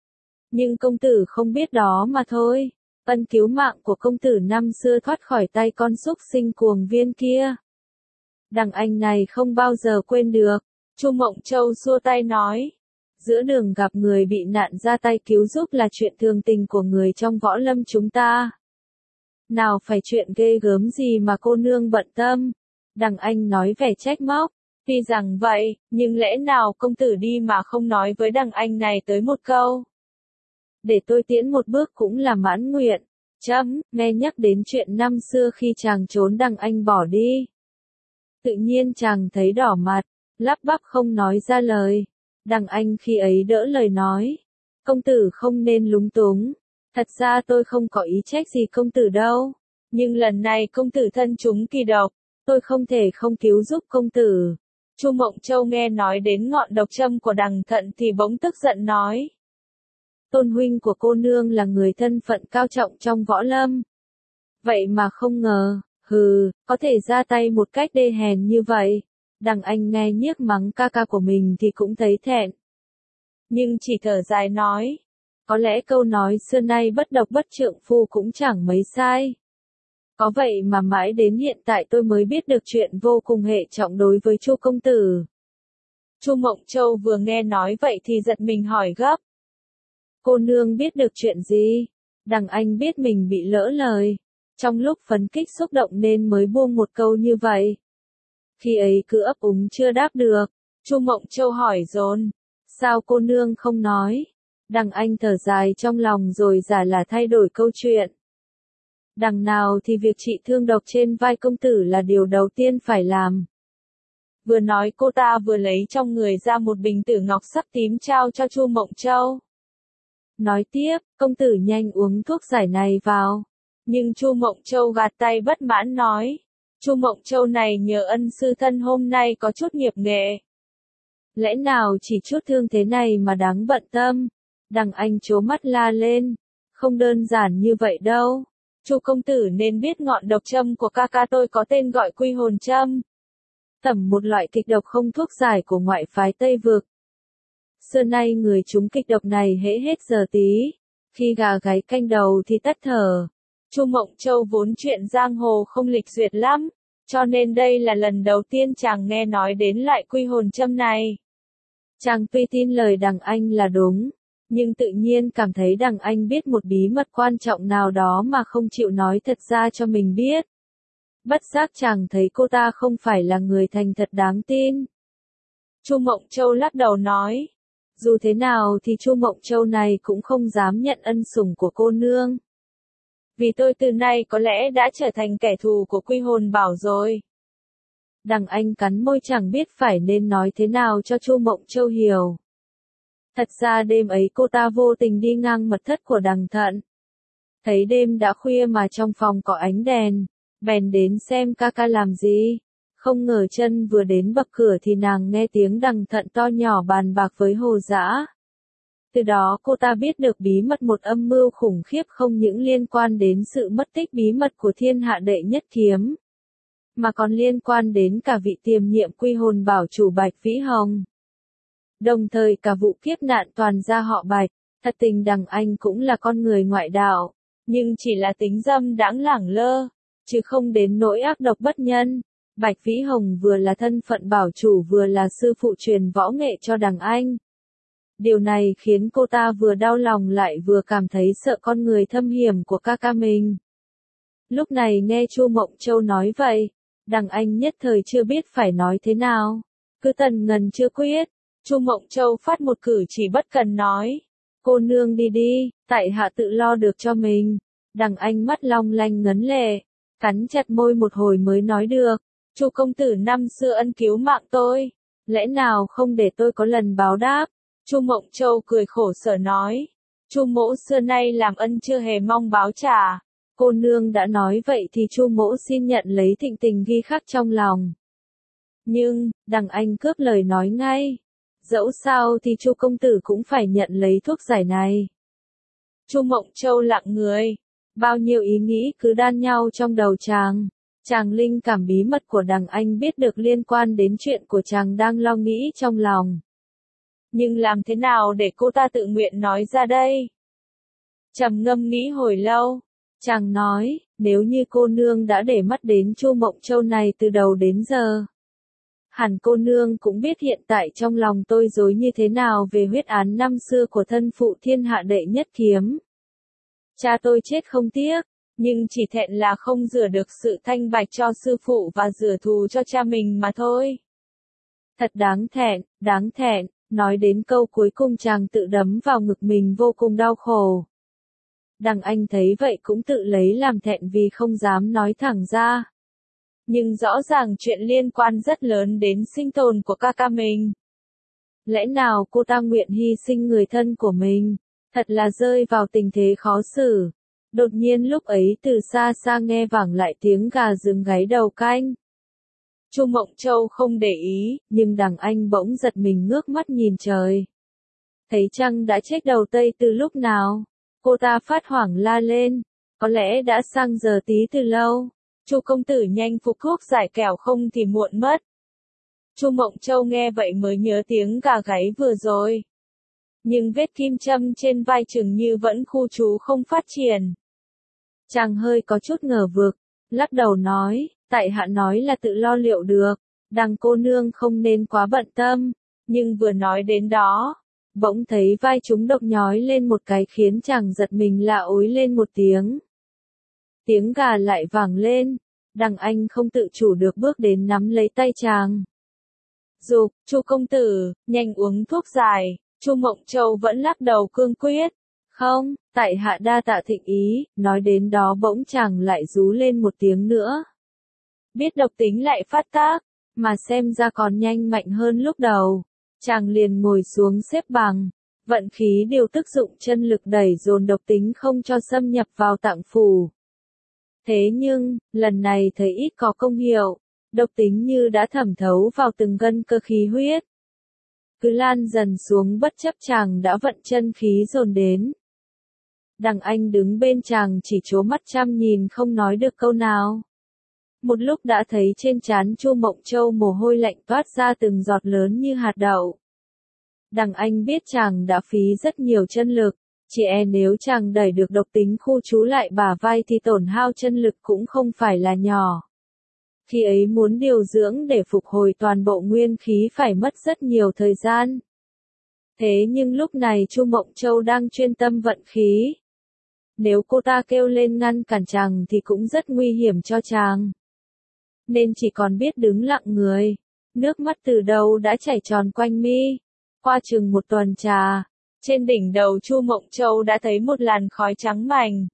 Nhưng công tử không biết đó mà thôi. Ân cứu mạng của công tử năm xưa thoát khỏi tay con súc sinh cuồng viên kia. Đằng Anh này không bao giờ quên được. Chu Mộng Châu xua tay nói. Giữa đường gặp người bị nạn ra tay cứu giúp là chuyện thường tình của người trong võ lâm chúng ta. Nào phải chuyện ghê gớm gì mà cô nương bận tâm. Đằng Anh nói vẻ trách móc. Tuy rằng vậy, nhưng lẽ nào công tử đi mà không nói với đằng Anh này tới một câu. Để tôi tiễn một bước cũng là mãn nguyện. Chấm, nghe nhắc đến chuyện năm xưa khi chàng trốn đằng Anh bỏ đi. Tự nhiên chàng thấy đỏ mặt, lắp bắp không nói ra lời. Đằng Anh khi ấy đỡ lời nói. Công tử không nên lúng túng. Thật ra tôi không có ý trách gì công tử đâu. Nhưng lần này công tử thân trúng kỳ độc, tôi không thể không cứu giúp công tử. Chu Mộng Châu nghe nói đến ngọn độc châm của Đằng Thận thì bỗng tức giận nói. tôn huynh của cô nương là người thân phận cao trọng trong võ lâm. Vậy mà không ngờ, hừ, có thể ra tay một cách đê hèn như vậy. Đằng Anh nghe nhiếc mắng ca ca của mình thì cũng thấy thẹn. Nhưng chỉ thở dài nói, có lẽ câu nói xưa nay bất độc bất trượng phu cũng chẳng mấy sai. Có vậy mà mãi đến hiện tại tôi mới biết được chuyện vô cùng hệ trọng đối với Chu công tử. Chu Mộng Châu vừa nghe nói vậy thì giật mình hỏi gấp. Cô nương biết được chuyện gì? Đằng Anh biết mình bị lỡ lời. Trong lúc phấn kích xúc động nên mới buông một câu như vậy. Khi ấy cứ ấp úng chưa đáp được, Chu Mộng Châu hỏi dồn, sao cô nương không nói? Đằng Anh thở dài trong lòng rồi giả là thay đổi câu chuyện. Đằng nào thì việc trị thương độc trên vai công tử là điều đầu tiên phải làm. Vừa nói cô ta vừa lấy trong người ra một bình tử ngọc sắc tím trao cho Chu Mộng Châu. Nói tiếp, công tử nhanh uống thuốc giải này vào. Nhưng Chu Mộng Châu gạt tay bất mãn nói, Chu Mộng Châu này nhờ ân sư thân hôm nay có chút nghiệp nghệ. Lẽ nào chỉ chút thương thế này mà đáng bận tâm? Đằng Anh trố mắt la lên, không đơn giản như vậy đâu. Chu công tử nên biết ngọn độc châm của ca ca tôi có tên gọi Quy Hồn Châm. Tẩm một loại kịch độc không thuốc giải của ngoại phái Tây Vực. Xưa nay người trúng kịch độc này hễ hết giờ tí, khi gà gáy canh đầu thì tắt thở. Chu Mộng Châu vốn chuyện giang hồ không lịch duyệt lắm, cho nên đây là lần đầu tiên chàng nghe nói đến loại Quy Hồn Châm này. Chàng tuy tin lời đằng Anh là đúng, nhưng tự nhiên cảm thấy đằng Anh biết một bí mật quan trọng nào đó mà không chịu nói thật ra cho mình biết. Bất giác chàng thấy cô ta không phải là người thành thật đáng tin. Chu Mộng Châu lắc đầu nói, dù thế nào thì Chu Mộng Châu này cũng không dám nhận ân sủng của cô nương. Vì tôi từ nay có lẽ đã trở thành kẻ thù của Quy Hồn Bảo rồi. Đằng Anh cắn môi chẳng biết phải nên nói thế nào cho Chu Mộng Châu hiểu. Thật ra đêm ấy cô ta vô tình đi ngang mật thất của đằng Thận. Thấy đêm đã khuya mà trong phòng có ánh đèn, bèn đến xem ca ca làm gì. Không ngờ chân vừa đến bậc cửa thì nàng nghe tiếng đằng Thận to nhỏ bàn bạc với Hồ Dã. Từ đó cô ta biết được bí mật một âm mưu khủng khiếp không những liên quan đến sự mất tích bí mật của thiên hạ đệ nhất kiếm, mà còn liên quan đến cả vị tiềm nhiệm Quy Hồn Bảo chủ Bạch Vĩ Hồng. Đồng thời cả vụ kiếp nạn toàn gia họ Bạch, thật tình đằng Anh cũng là con người ngoại đạo, nhưng chỉ là tính dâm đãng lẳng lơ, chứ không đến nỗi ác độc bất nhân. Bạch Vĩ Hồng vừa là thân phận bảo chủ vừa là sư phụ truyền võ nghệ cho đằng Anh. Điều này khiến cô ta vừa đau lòng lại vừa cảm thấy sợ con người thâm hiểm của ca ca mình. Lúc này nghe Chu Mộng Châu nói vậy, đằng Anh nhất thời chưa biết phải nói thế nào. Cứ tần ngần chưa quyết, Chu Mộng Châu phát một cử chỉ bất cần nói. Cô nương đi đi, tại hạ tự lo được cho mình. Đằng Anh mắt long lanh ngấn lệ, cắn chặt môi một hồi mới nói được. Chu công tử năm xưa ân cứu mạng tôi, lẽ nào không để tôi có lần báo đáp? Chu Mộng Châu cười khổ sở nói, Chu mỗ xưa nay làm ân chưa hề mong báo trả. Cô nương đã nói vậy thì Chu mỗ xin nhận lấy thịnh tình ghi khắc trong lòng. Nhưng, đằng Anh cướp lời nói ngay, dẫu sao thì Chu công tử cũng phải nhận lấy thuốc giải này. Chu Mộng Châu lặng người, bao nhiêu ý nghĩ cứ đan nhau trong đầu chàng. Chàng linh cảm bí mật của đằng Anh biết được liên quan đến chuyện của chàng đang lo nghĩ trong lòng. Nhưng làm thế nào để cô ta tự nguyện nói ra đây? Trầm ngâm nghĩ hồi lâu, chàng nói, nếu như cô nương đã để mắt đến Chu Mộng Châu này từ đầu đến giờ, hẳn cô nương cũng biết hiện tại trong lòng tôi rối như thế nào về huyết án năm xưa của thân phụ thiên hạ đệ nhất kiếm. Cha tôi chết không tiếc, nhưng chỉ thẹn là không rửa được sự thanh bạch cho sư phụ và rửa thù cho cha mình mà thôi. Thật đáng thẹn, đáng thẹn, nói đến câu cuối cùng chàng tự đấm vào ngực mình vô cùng đau khổ. Đằng Anh thấy vậy cũng tự lấy làm thẹn vì không dám nói thẳng ra. Nhưng rõ ràng chuyện liên quan rất lớn đến sinh tồn của ca ca mình. Lẽ nào cô ta nguyện hy sinh người thân của mình, thật là rơi vào tình thế khó xử. Đột nhiên lúc ấy từ xa xa nghe vẳng lại tiếng gà rừng gáy đầu canh. Chu Mộng Châu không để ý, nhưng đằng Anh bỗng giật mình ngước mắt nhìn trời. thấy chăng đã chết đầu Tây từ lúc nào? Cô ta phát hoảng la lên, có lẽ đã sang giờ tí từ lâu. Chu công tử nhanh phục thuốc giải kẻo không thì muộn mất. Chu Mộng Châu nghe vậy mới nhớ tiếng gà gáy vừa rồi. Nhưng vết kim châm trên vai chừng như vẫn khu trú không phát triển. Chàng hơi có chút ngờ vực, lắc đầu nói, tại hạ nói là tự lo liệu được, Đằng cô nương không nên quá bận tâm. Nhưng vừa nói đến đó, bỗng thấy vai chúng độc nhói lên một cái khiến chàng giật mình lạ ối lên một tiếng. Tiếng gà lại vang lên, Đằng Anh không tự chủ được bước đến nắm lấy tay chàng. Dục, Chu công tử, nhanh uống thuốc giải. Chu Mộng Châu vẫn lắc đầu cương quyết. Không, tại hạ đa tạ thịnh ý, nói đến đó bỗng chàng lại rú lên một tiếng nữa. Biết độc tính lại phát tác, mà xem ra còn nhanh mạnh hơn lúc đầu. Chàng liền ngồi xuống xếp bằng, vận khí điều tức dụng chân lực đẩy dồn độc tính không cho xâm nhập vào tạng phủ. Thế nhưng, lần này thấy ít có công hiệu, độc tính như đã thẩm thấu vào từng gân cơ khí huyết. Cứ lan dần xuống bất chấp chàng đã vận chân khí dồn đến. Đằng Anh đứng bên chàng chỉ trố mắt chăm nhìn không nói được câu nào. Một lúc đã thấy trên trán Chu Mộng Châu mồ hôi lạnh toát ra từng giọt lớn như hạt đậu. Đằng Anh biết chàng đã phí rất nhiều chân lực, chỉ e nếu chàng đẩy được độc tính khu trú lại bả vai thì tổn hao chân lực cũng không phải là nhỏ. Khi ấy muốn điều dưỡng để phục hồi toàn bộ nguyên khí phải mất rất nhiều thời gian. Thế nhưng lúc này Chu Mộng Châu đang chuyên tâm vận khí. Nếu cô ta kêu lên ngăn cản chàng thì cũng rất nguy hiểm cho chàng. Nên chỉ còn biết đứng lặng người. Nước mắt từ đâu đã chảy tròn quanh mi. Qua chừng một tuần trà, trên đỉnh đầu Chu Mộng Châu đã thấy một làn khói trắng mành.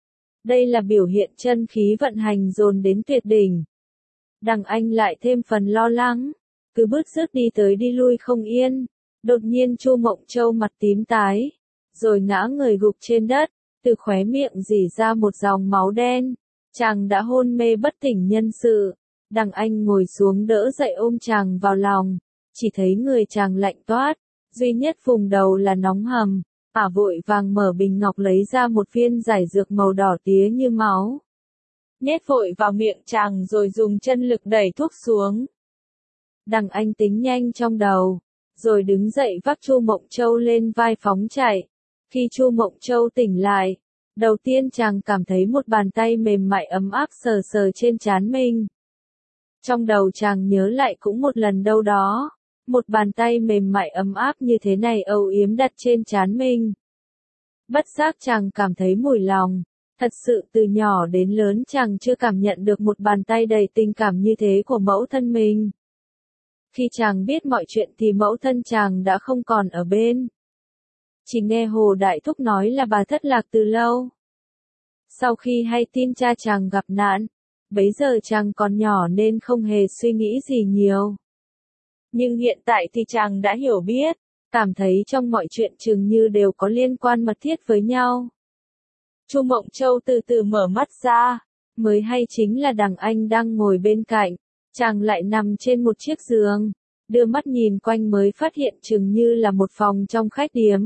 Đây là biểu hiện chân khí vận hành dồn đến tuyệt đỉnh. Đằng Anh lại thêm phần lo lắng, cứ bứt rứt đi tới đi lui không yên. Đột nhiên Chu Mộng Châu mặt tím tái, rồi ngã người gục trên đất, từ khóe miệng rỉ ra một dòng máu đen. Chàng đã hôn mê bất tỉnh nhân sự. Đằng Anh ngồi xuống đỡ dậy ôm chàng vào lòng, chỉ thấy người chàng lạnh toát, duy nhất vùng đầu là nóng hầm. Ả vội vàng mở bình ngọc lấy ra một viên giải dược màu đỏ tía như máu. Nhét vội vào miệng chàng rồi dùng chân lực đẩy thuốc xuống. Đằng Anh tính nhanh trong đầu, rồi đứng dậy vác Chu Mộng Châu lên vai phóng chạy. Khi Chu Mộng Châu tỉnh lại, đầu tiên chàng cảm thấy một bàn tay mềm mại ấm áp sờ sờ trên trán mình. Trong đầu chàng nhớ lại cũng một lần đâu đó, một bàn tay mềm mại ấm áp như thế này âu yếm đặt trên trán mình. Bất giác chàng cảm thấy mùi lòng. Thật sự từ nhỏ đến lớn chàng chưa cảm nhận được một bàn tay đầy tình cảm như thế của mẫu thân mình. Khi chàng biết mọi chuyện thì mẫu thân chàng đã không còn ở bên. Chỉ nghe Hồ Đại Thúc nói là bà thất lạc từ lâu. Sau khi hay tin cha chàng gặp nạn, bấy giờ chàng còn nhỏ nên không hề suy nghĩ gì nhiều. Nhưng hiện tại thì chàng đã hiểu biết, cảm thấy trong mọi chuyện chừng như đều có liên quan mật thiết với nhau. Chu Mộng Châu từ từ mở mắt ra, mới hay chính là Đằng Anh đang ngồi bên cạnh, chàng lại nằm trên một chiếc giường, đưa mắt nhìn quanh mới phát hiện chừng như là một phòng trong khách điếm.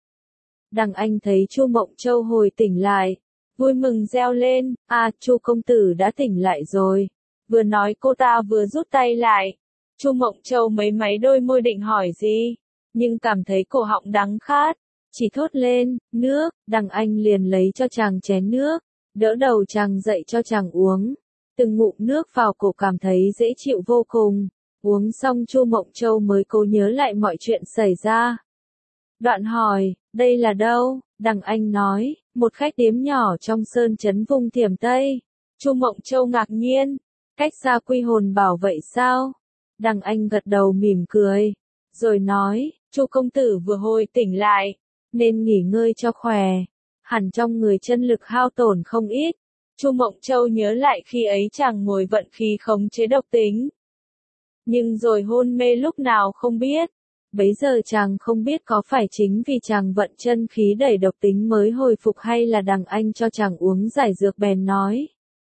Đằng Anh thấy Chu Mộng Châu hồi tỉnh lại, vui mừng reo lên, à, Chu công tử đã tỉnh lại rồi. Vừa nói cô ta vừa rút tay lại. Chu Mộng Châu mấy máy đôi môi định hỏi gì, nhưng cảm thấy cổ họng đắng khát. Chỉ thốt lên, nước. Đằng Anh liền lấy cho chàng chén nước, đỡ đầu chàng dậy cho chàng uống. Từng ngụm nước vào cổ cảm thấy dễ chịu vô cùng. Uống xong Chu Mộng Châu mới cố nhớ lại mọi chuyện xảy ra. Đoạn hỏi, đây là đâu? Đằng Anh nói, một khách điếm nhỏ trong sơn trấn vùng Thiểm Tây. Chu Mộng Châu ngạc nhiên, cách xa Quy Hồn Bảo vậy sao? Đằng Anh gật đầu mỉm cười, rồi nói, Chu công tử vừa hồi tỉnh lại, nên nghỉ ngơi cho khỏe. Hẳn trong người chân lực hao tổn không ít. Chu Mộng Châu nhớ lại khi ấy chàng ngồi vận khí khống chế độc tính. Nhưng rồi hôn mê lúc nào không biết. Bấy giờ chàng không biết có phải chính vì chàng vận chân khí đẩy độc tính mới hồi phục hay là Đằng Anh cho chàng uống giải dược bèn nói.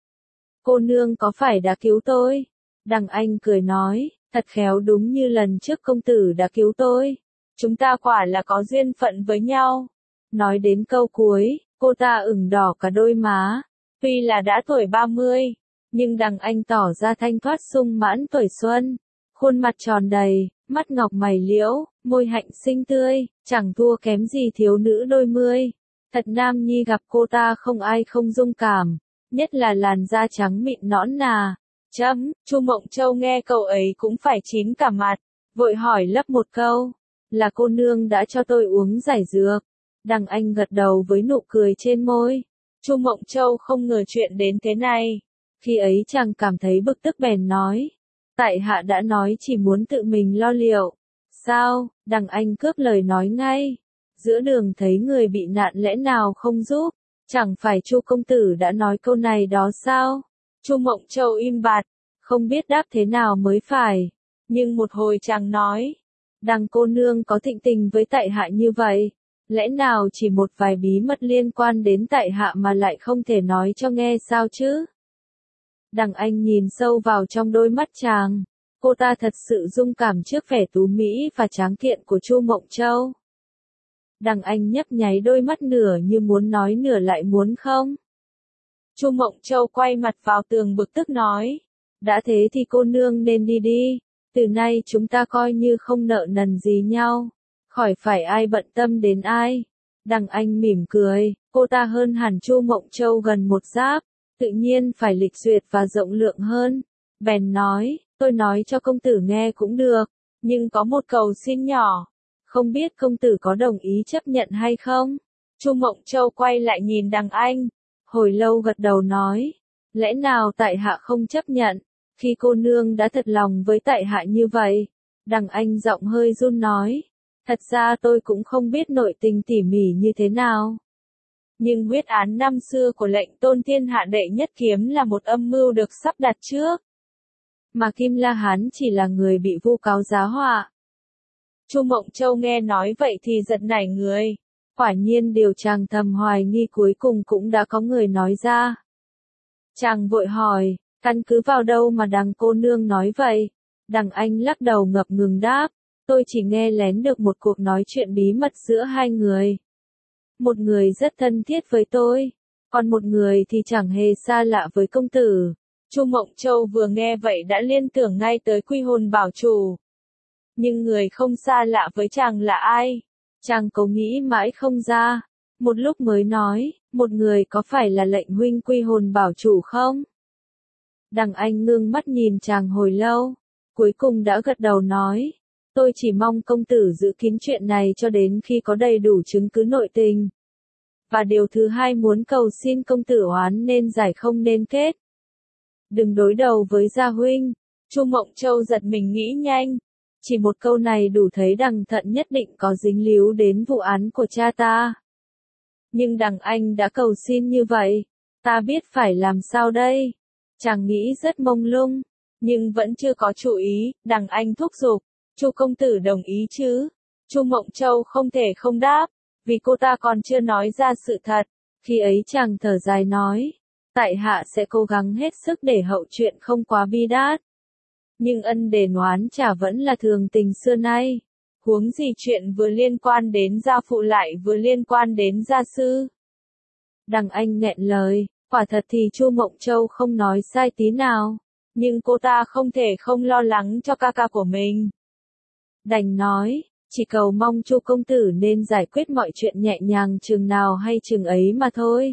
Cô nương có phải đã cứu tôi? Đằng Anh cười nói, thật khéo đúng như lần trước công tử đã cứu tôi. chúng ta quả là có duyên phận với nhau. Nói đến câu cuối, cô ta ửng đỏ cả đôi má. Tuy là đã tuổi ba mươi, nhưng đằng anh tỏ ra thanh thoát sung mãn tuổi xuân. Khuôn mặt tròn đầy, mắt ngọc mày liễu, môi hạnh xinh tươi, chẳng thua kém gì thiếu nữ đôi mươi. Thật nam nhi gặp cô ta không ai không rung cảm, nhất là làn da trắng mịn nõn nà. Chấm, Chu Mộng Châu nghe câu ấy cũng phải chín cả mặt, vội hỏi lấp một câu, là cô nương đã cho tôi uống giải dược. Đằng anh gật đầu với nụ cười trên môi. Chu Mộng Châu không ngờ chuyện đến thế này. Khi ấy chàng cảm thấy bực tức bèn nói, tại hạ đã nói chỉ muốn tự mình lo liệu. Sao? Đằng anh cướp lời nói ngay. Giữa đường thấy người bị nạn lẽ nào không giúp? Chẳng phải Chu công tử đã nói câu này đó sao? Chu Mộng Châu im bặt, không biết đáp thế nào mới phải. Nhưng một hồi chàng nói, đằng cô nương có thịnh tình với tại hạ như vậy, lẽ nào chỉ một vài bí mật liên quan đến tại hạ mà lại không thể nói cho nghe sao chứ? Đằng anh nhìn sâu vào trong đôi mắt chàng, cô ta thật sự rung cảm trước vẻ tú mỹ và tráng kiện của Chu Mộng Châu. Đằng anh nhấp nháy đôi mắt nửa như muốn nói nửa lại muốn không. Chu Mộng Châu quay mặt vào tường bực tức nói, đã thế thì cô nương nên đi đi, từ nay chúng ta coi như không nợ nần gì nhau, khỏi phải ai bận tâm đến ai. Đằng anh mỉm cười, cô ta hơn hẳn Chu Mộng Châu gần một giáp, tự nhiên phải lịch duyệt và rộng lượng hơn. Bèn nói, tôi nói cho công tử nghe cũng được, nhưng có một cầu xin nhỏ, không biết công tử có đồng ý chấp nhận hay không? Chu Mộng Châu quay lại nhìn đằng anh, hồi lâu gật đầu nói, lẽ nào tại hạ không chấp nhận, khi cô nương đã thật lòng với tại hạ như vậy. Đằng anh giọng hơi run nói, thật ra tôi cũng không biết nội tình tỉ mỉ như thế nào. Nhưng huyết án năm xưa của lệnh tôn thiên hạ đệ nhất kiếm là một âm mưu được sắp đặt trước. Mà Kim La Hán chỉ là người bị vu cáo giá họa. Chu Mộng Châu nghe nói vậy thì giật nảy người. Quả nhiên điều chàng thầm hoài nghi cuối cùng cũng đã có người nói ra. Chàng vội hỏi, căn cứ vào đâu mà đằng cô nương nói vậy? Đằng anh lắc đầu ngập ngừng đáp, tôi chỉ nghe lén được một cuộc nói chuyện bí mật giữa hai người. Một người rất thân thiết với tôi, còn một người thì chẳng hề xa lạ với công tử. Chu Mộng Châu vừa nghe vậy đã liên tưởng ngay tới Quy Hồn Bảo Chủ. Nhưng người không xa lạ với chàng là ai? Chàng cố nghĩ mãi không ra. Một lúc mới nói, một người có phải là lệnh huynh Quy Hồn Bảo Chủ không? Đằng anh ngưng mắt nhìn chàng hồi lâu, cuối cùng đã gật đầu nói, tôi chỉ mong công tử giữ kín chuyện này cho đến khi có đầy đủ chứng cứ nội tình. Và điều thứ hai muốn cầu xin công tử oán nên giải không nên kết. Đừng đối đầu với gia huynh. Chu Mộng Châu giật mình nghĩ nhanh. Chỉ một câu này đủ thấy đằng Thận nhất định có dính líu đến vụ án của cha ta. Nhưng đằng anh đã cầu xin như vậy, ta biết phải làm sao đây? Chàng nghĩ rất mông lung, nhưng vẫn chưa có chủ ý. Đằng anh thúc giục, Chu công tử đồng ý chứ? Chu Mộng Châu không thể không đáp, vì cô ta còn chưa nói ra sự thật. Khi ấy chàng thở dài nói, tại hạ sẽ cố gắng hết sức để hậu chuyện không quá bi đát. Nhưng ân đền oán trả vẫn là thường tình xưa nay. Huống gì chuyện vừa liên quan đến gia phụ lại vừa liên quan đến gia sư. Đằng anh nghẹn lời, quả thật thì Chu Mộng Châu không nói sai tí nào. Nhưng cô ta không thể không lo lắng cho ca ca của mình. Đành nói, chỉ cầu mong Chu công tử nên giải quyết mọi chuyện nhẹ nhàng chừng nào hay chừng ấy mà thôi.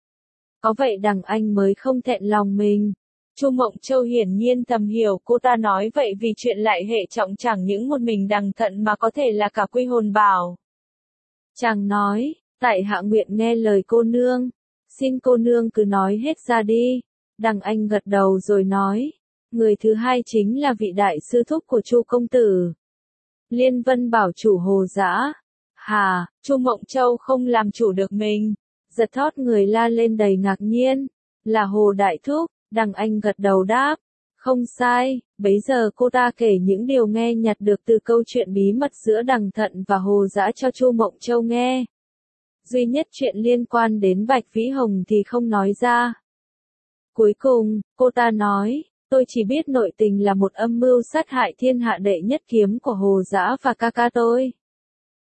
Có vậy đằng anh mới không thẹn lòng mình. Chu Mộng Châu hiển nhiên thầm hiểu cô ta nói vậy vì chuyện lại hệ trọng chẳng những một mình đằng Thận mà có thể là cả Quy Hồn Bảo. Chàng nói, tại hạ nguyện nghe lời cô nương, xin cô nương cứ nói hết ra đi. Đằng anh gật đầu rồi nói, người thứ hai chính là vị đại sư thúc của Chu công tử. Liên Vân Bảo Chủ Hồ Dã. Hà, Chu Mộng Châu không làm chủ được mình, giật thót người la lên đầy ngạc nhiên, là Hồ Đại Thúc. Đằng anh gật đầu đáp, không sai. Bấy giờ cô ta kể những điều nghe nhặt được từ câu chuyện bí mật giữa đằng Thận và Hồ Dã cho Chu Mộng Châu nghe. Duy nhất chuyện liên quan đến Bạch Vĩ Hồng thì không nói ra. Cuối cùng, cô ta nói, tôi chỉ biết nội tình là một âm mưu sát hại thiên hạ đệ nhất kiếm của Hồ Dã và ca ca tôi.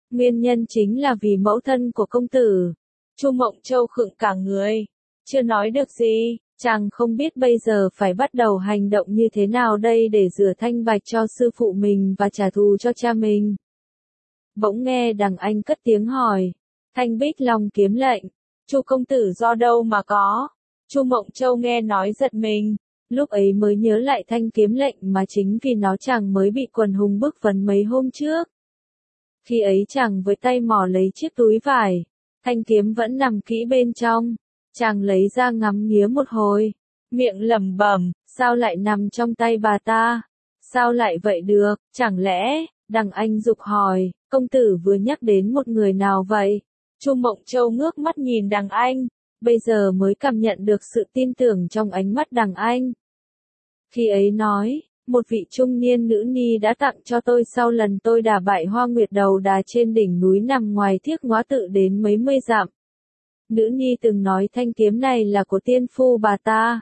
Nguyên nhân chính là vì mẫu thân của công tử. Chu Mộng Châu khựng cả người, chưa nói được gì, chàng không biết bây giờ phải bắt đầu hành động như thế nào đây để rửa thanh bạch cho sư phụ mình và trả thù cho cha mình. Bỗng nghe Đằng Anh cất tiếng hỏi, Thanh Bích Long kiếm lệnh, Chu công tử do đâu mà có? Chu Mộng Châu nghe nói giật mình, lúc ấy mới nhớ lại thanh kiếm lệnh mà chính vì nó chàng mới bị quần hùng bức vấn mấy hôm trước. Khi ấy chàng với tay mò lấy chiếc túi vải, thanh kiếm vẫn nằm kỹ bên trong, chàng lấy ra ngắm nghía một hồi, miệng lẩm bẩm, sao lại nằm trong tay bà ta? Sao lại vậy được, chẳng lẽ, Đằng Anh giục hỏi, công tử vừa nhắc đến một người nào vậy? Chu Mộng Châu ngước mắt nhìn Đằng Anh, bây giờ mới cảm nhận được sự tin tưởng trong ánh mắt Đằng Anh. Khi ấy nói, một vị trung niên nữ ni đã tặng cho tôi sau lần tôi đả bại Hoa Nguyệt Đầu Đà trên đỉnh núi nằm ngoài Thiếc Ngóa Tự đến mấy mươi dặm. Nữ ni từng nói thanh kiếm này là của tiên phu bà ta.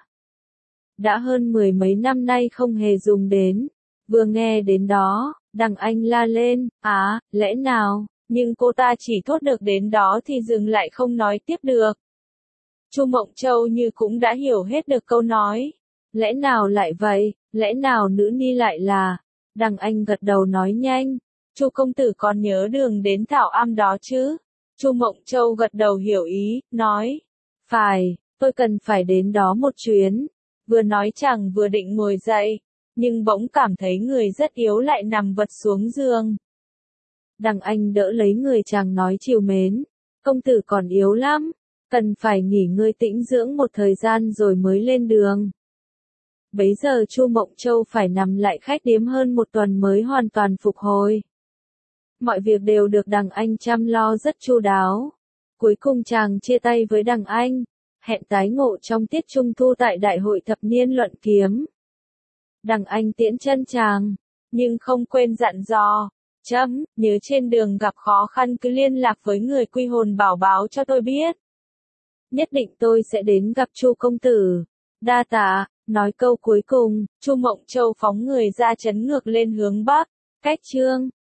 Đã hơn mười mấy năm nay không hề dùng đến. Vừa nghe đến đó, Đằng Anh la lên, á, lẽ nào, nhưng cô ta chỉ thốt được đến đó thì dừng lại không nói tiếp được. Chu Mộng Châu như cũng đã hiểu hết được câu nói. Lẽ nào lại vậy, lẽ nào nữ ni lại là, Đằng Anh gật đầu nói nhanh, Chu công tử còn nhớ đường đến Thảo Am đó chứ? Chu Mộng Châu gật đầu hiểu ý, nói, phải, tôi cần phải đến đó một chuyến. Vừa nói chàng vừa định ngồi dậy, nhưng bỗng cảm thấy người rất yếu lại nằm vật xuống giường. Đằng Anh đỡ lấy người chàng nói trìu mến, công tử còn yếu lắm, cần phải nghỉ ngơi tĩnh dưỡng một thời gian rồi mới lên đường. Bấy giờ Chu Mộng Châu phải nằm lại khách điếm hơn một tuần mới hoàn toàn phục hồi. Mọi việc đều được Đằng Anh chăm lo rất chu đáo. Cuối cùng chàng chia tay với Đằng Anh, hẹn tái ngộ trong tiết trung thu tại đại hội thập niên luận kiếm. Đằng Anh tiễn chân chàng, nhưng không quên dặn dò, chấm, nhớ trên đường gặp khó khăn cứ liên lạc với người quy hồn bảo báo cho tôi biết. Nhất định tôi sẽ đến gặp Chu công tử. Đa tạ. Nói câu cuối cùng, Chu Mộng Châu phóng người ra chấn ngược lên hướng bắc, cách Trương